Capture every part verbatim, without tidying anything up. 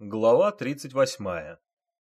Глава тридцать восьмая.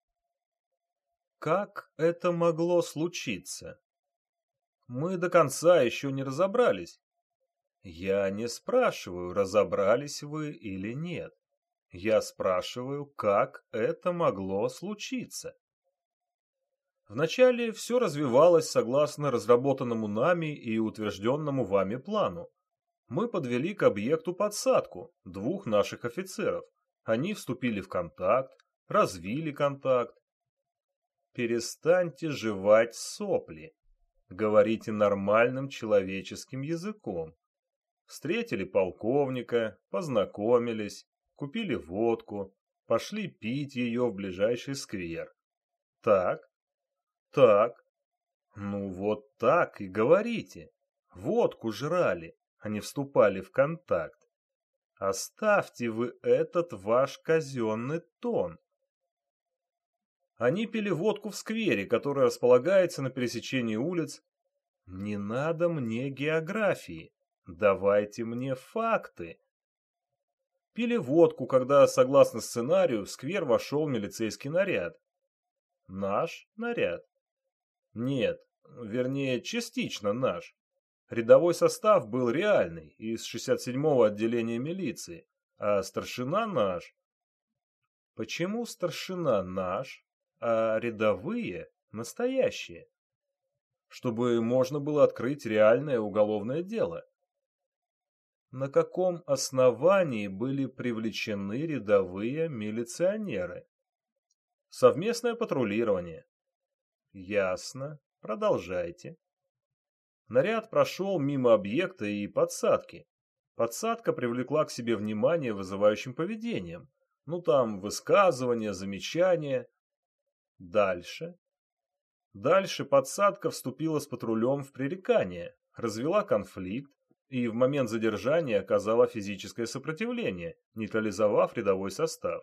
Как это могло случиться? Мы до конца еще не разобрались. Я не спрашиваю, разобрались вы или нет. Я спрашиваю, как это могло случиться. Вначале все развивалось согласно разработанному нами и утвержденному вами плану. Мы подвели к объекту подсадку двух наших офицеров. Они вступили в контакт, развили контакт. Перестаньте жевать сопли. Говорите нормальным человеческим языком. Встретили полковника, познакомились, купили водку, пошли пить ее в ближайший сквер. Так, так. Ну вот так и говорите. Водку жрали, а не вступали в контакт. Оставьте вы этот ваш казенный тон. Они пили водку в сквере, который располагается на пересечении улиц. Не надо мне географии. Давайте мне факты. Пили водку, когда, согласно сценарию, в сквер вошел милицейский наряд. Наш наряд? Нет, вернее, частично наш. Рядовой состав был реальный, из шестьдесят седьмого отделения милиции, а старшина наш. Почему старшина наш, а рядовые настоящие? Чтобы можно было открыть реальное уголовное дело. На каком основании были привлечены рядовые милиционеры? Совместное патрулирование. Ясно. Продолжайте. Наряд прошел мимо объекта и подсадки. Подсадка привлекла к себе внимание вызывающим поведением. Ну там высказывания, замечания. Дальше. Дальше подсадка вступила с патрулем в пререкание, развела конфликт и в момент задержания оказала физическое сопротивление, нейтрализовав рядовой состав.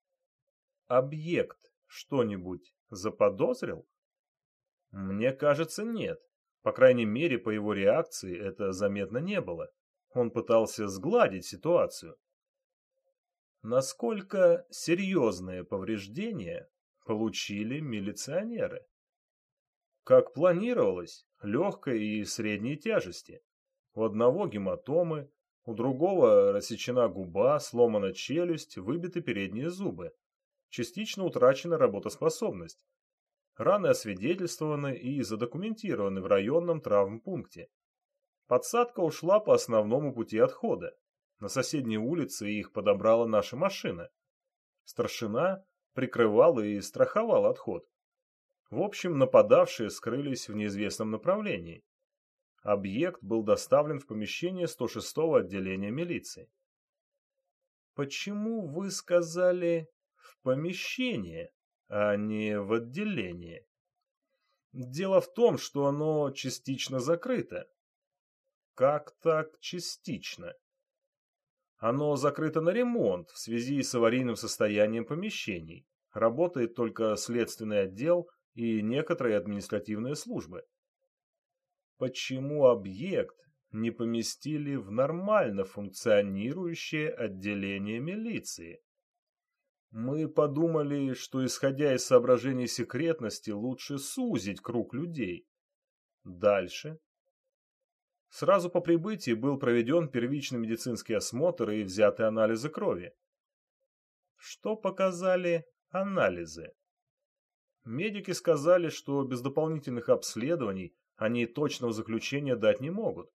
Объект что-нибудь заподозрил? Мне кажется, нет. По крайней мере, по его реакции это заметно не было. Он пытался сгладить ситуацию. Насколько серьезные повреждения получили милиционеры? Как планировалось, легкой и средней тяжести. У одного гематомы, у другого рассечена губа, сломана челюсть, выбиты передние зубы. Частично утрачена работоспособность. Раны освидетельствованы и задокументированы в районном травмпункте. Подсадка ушла по основному пути отхода. На соседней улице их подобрала наша машина. Старшина прикрывал и страховал отход. В общем, нападавшие скрылись в неизвестном направлении. Объект был доставлен в помещение сто шестого отделения милиции. Почему вы сказали «в помещение», а не «в отделение»? Дело в том, что оно частично закрыто. Как так частично? Оно закрыто на ремонт в связи с аварийным состоянием помещений. Работает только следственный отдел и некоторые административные службы. Почему объект не поместили в нормально функционирующее отделение милиции? Мы подумали, что, исходя из соображений секретности, лучше сузить круг людей. Дальше. Сразу по прибытии был проведен первичный медицинский осмотр и взяты анализы крови. Что показали анализы? Медики сказали, что без дополнительных обследований они точного заключения дать не могут.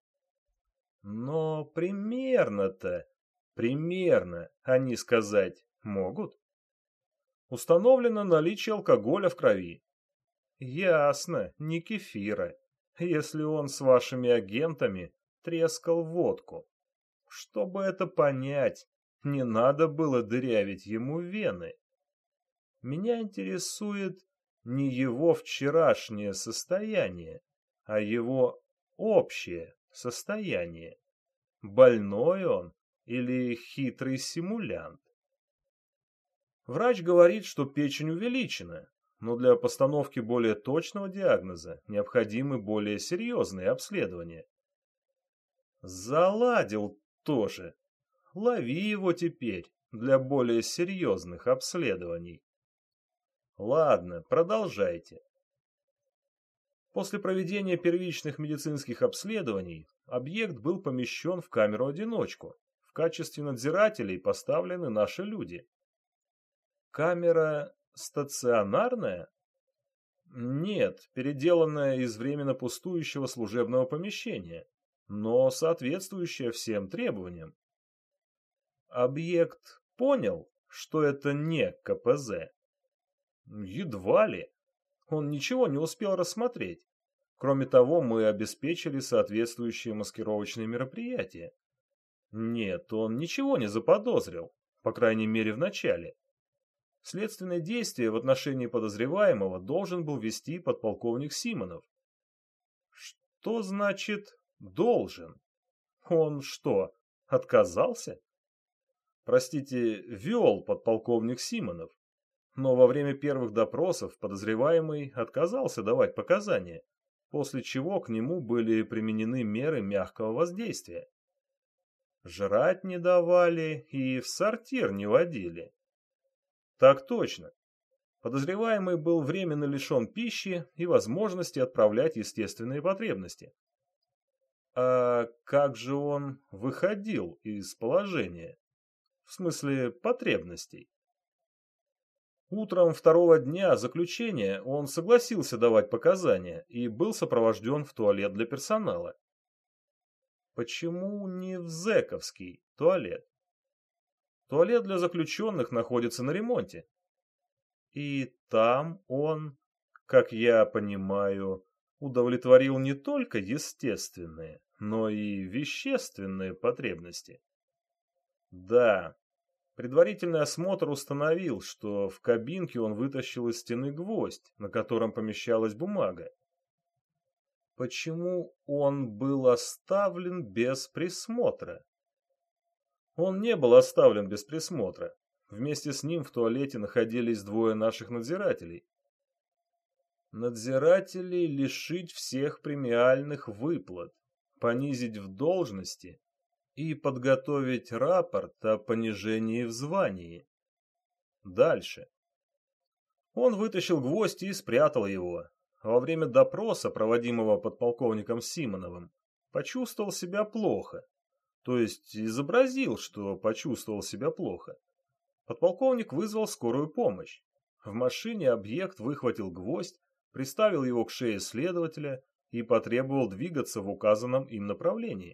Но примерно-то, примерно они сказать могут. Установлено наличие алкоголя в крови. Ясно, не кефира, если он с вашими агентами трескал водку. Чтобы это понять, не надо было дырявить ему вены. Меня интересует не его вчерашнее состояние, а его общее состояние. Больной он или хитрый симулянт? Врач говорит, что печень увеличена, но для постановки более точного диагноза необходимы более серьезные обследования. Заладил тоже. Лови его теперь, для более серьезных обследований. Ладно, продолжайте. После проведения первичных медицинских обследований объект был помещен в камеру-одиночку. В качестве надзирателей поставлены наши люди. Камера стационарная? Нет, переделанная из временно пустующего служебного помещения, но соответствующая всем требованиям. Объект понял, что это не ка пэ зэ? Едва ли. Он ничего не успел рассмотреть. Кроме того, мы обеспечили соответствующие маскировочные мероприятия. Нет, он ничего не заподозрил, по крайней мере в начале. Следственные действия в отношении подозреваемого должен был вести подполковник Симонов. Что значит «должен»? Он что, отказался? Простите, вел подполковник Симонов. Но во время первых допросов подозреваемый отказался давать показания, после чего к нему были применены меры мягкого воздействия. Жрать не давали и в сортир не водили. Так точно. Подозреваемый был временно лишен пищи и возможности отправлять естественные потребности. А как же он выходил из положения? В смысле потребностей? Утром второго дня заключения он согласился давать показания и был сопровожден в туалет для персонала. Почему не в зэковский туалет? Туалет для заключенных находится на ремонте. И там он, как я понимаю, удовлетворил не только естественные, но и вещественные потребности. Да. Предварительный осмотр установил, что в кабинке он вытащил из стены гвоздь, на котором помещалась бумага. Почему он был оставлен без присмотра? Он не был оставлен без присмотра. Вместе с ним в туалете находились двое наших надзирателей. Надзирателей лишить всех премиальных выплат, понизить в должности и подготовить рапорт о понижении в звании. Дальше. Он вытащил гвоздь и спрятал его. Во время допроса, проводимого подполковником Симоновым, почувствовал себя плохо. То есть изобразил, что почувствовал себя плохо. Подполковник вызвал скорую помощь. В машине объект выхватил гвоздь, приставил его к шее следователя и потребовал двигаться в указанном им направлении.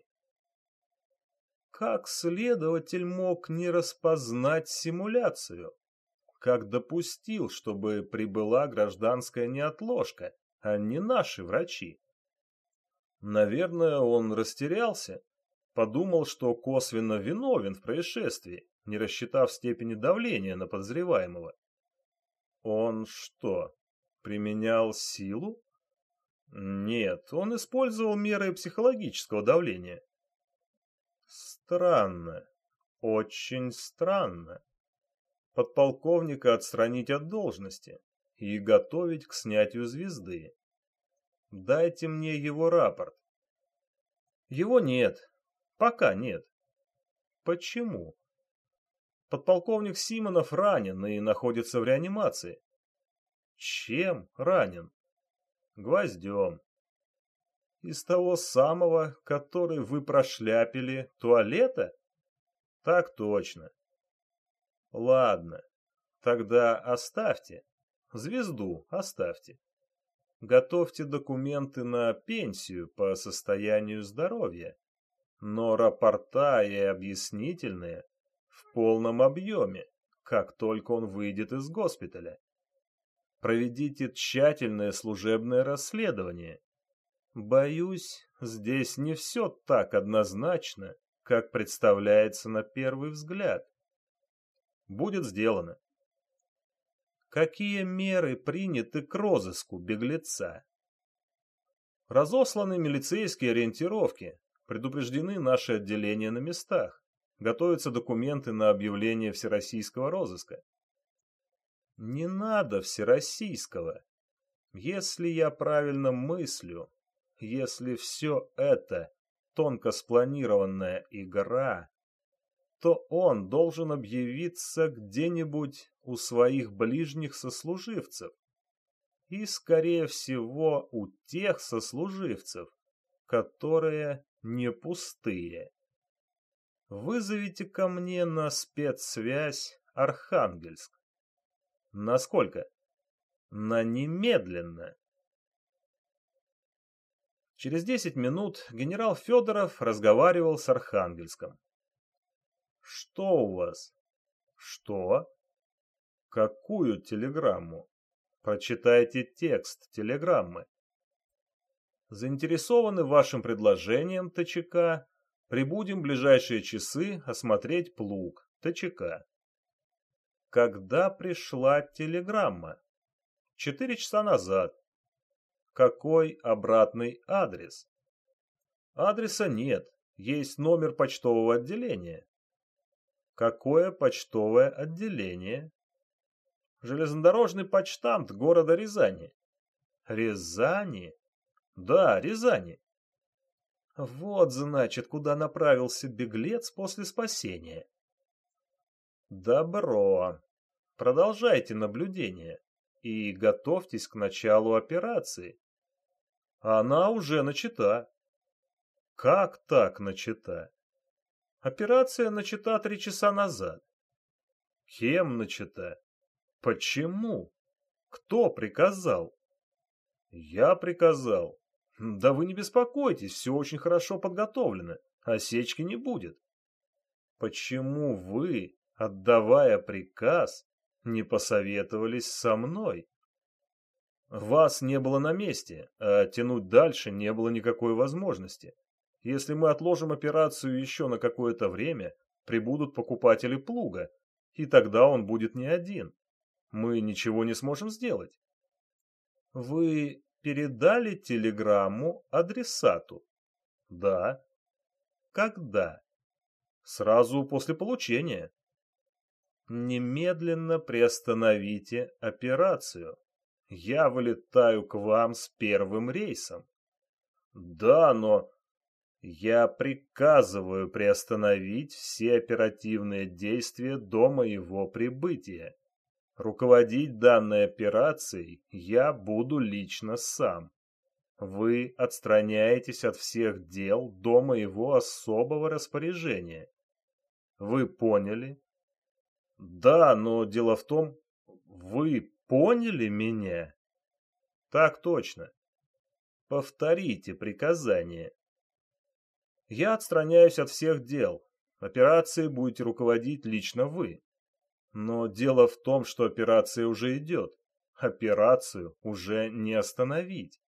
Как следователь мог не распознать симуляцию? Как допустил, чтобы прибыла гражданская неотложка, а не наши врачи? Наверное, он растерялся, подумал, что косвенно виновен в происшествии, не рассчитав степени давления на подозреваемого. Он что, применял силу? Нет, он использовал меры психологического давления. Странно, очень странно. Подполковника отстранить от должности и готовить к снятию звезды. Дайте мне его рапорт. Его нет, пока нет. Почему? Подполковник Симонов ранен и находится в реанимации. Чем ранен? Гвоздем. Из того самого, который вы прошляпили, туалета? Так точно. Ладно, тогда оставьте. Звезду оставьте. Готовьте документы на пенсию по состоянию здоровья. Но рапорта и объяснительные в полном объеме, как только он выйдет из госпиталя. Проведите тщательное служебное расследование. Боюсь, здесь не все так однозначно, как представляется на первый взгляд. Будет сделано. Какие меры приняты к розыску беглеца? Разосланы милицейские ориентировки, предупреждены наши отделения на местах, готовятся документы на объявление всероссийского розыска. Не надо всероссийского. Если я правильно мыслю, если все это тонко спланированная игра, что он должен объявиться где-нибудь у своих ближних сослуживцев. И, скорее всего, у тех сослуживцев, которые не пустые. Вызовите ко мне на спецсвязь Архангельск. Насколько? На немедленно. Через десять минут генерал Федоров разговаривал с Архангельском. Что у вас? Что? Какую телеграмму? Прочитайте текст телеграммы. Заинтересованы вашим предложением, ТЧК. Прибудем в ближайшие часы осмотреть плуг, ТЧК. Когда пришла телеграмма? Четыре часа назад. Какой обратный адрес? Адреса нет, есть номер почтового отделения. Какое почтовое отделение? Железнодорожный почтамт города Рязани. Рязани? Да, Рязани. Вот, значит, куда направился беглец после спасения. Добро. Продолжайте наблюдение и готовьтесь к началу операции. Она уже начата. Как так начата? Операция начата три часа назад. Кем начата? Почему? Кто приказал? Я приказал. Да вы не беспокойтесь, все очень хорошо подготовлено. Осечки не будет. Почему вы, отдавая приказ, не посоветовались со мной? Вас не было на месте, а тянуть дальше не было никакой возможности. Если мы отложим операцию еще на какое-то время, прибудут покупатели плуга, и тогда он будет не один. Мы ничего не сможем сделать. Вы передали телеграмму адресату? Да. Когда? Сразу после получения. Немедленно приостановите операцию. Я вылетаю к вам с первым рейсом. Да, но... Я приказываю приостановить все оперативные действия до моего прибытия. Руководить данной операцией я буду лично сам. Вы отстраняетесь от всех дел до моего особого распоряжения. Вы поняли? Да, но дело в том, вы поняли меня? Так точно. Повторите приказание. Я отстраняюсь от всех дел. Операцией будете руководить лично вы. Но дело в том, что операция уже идет. Операцию уже не остановить.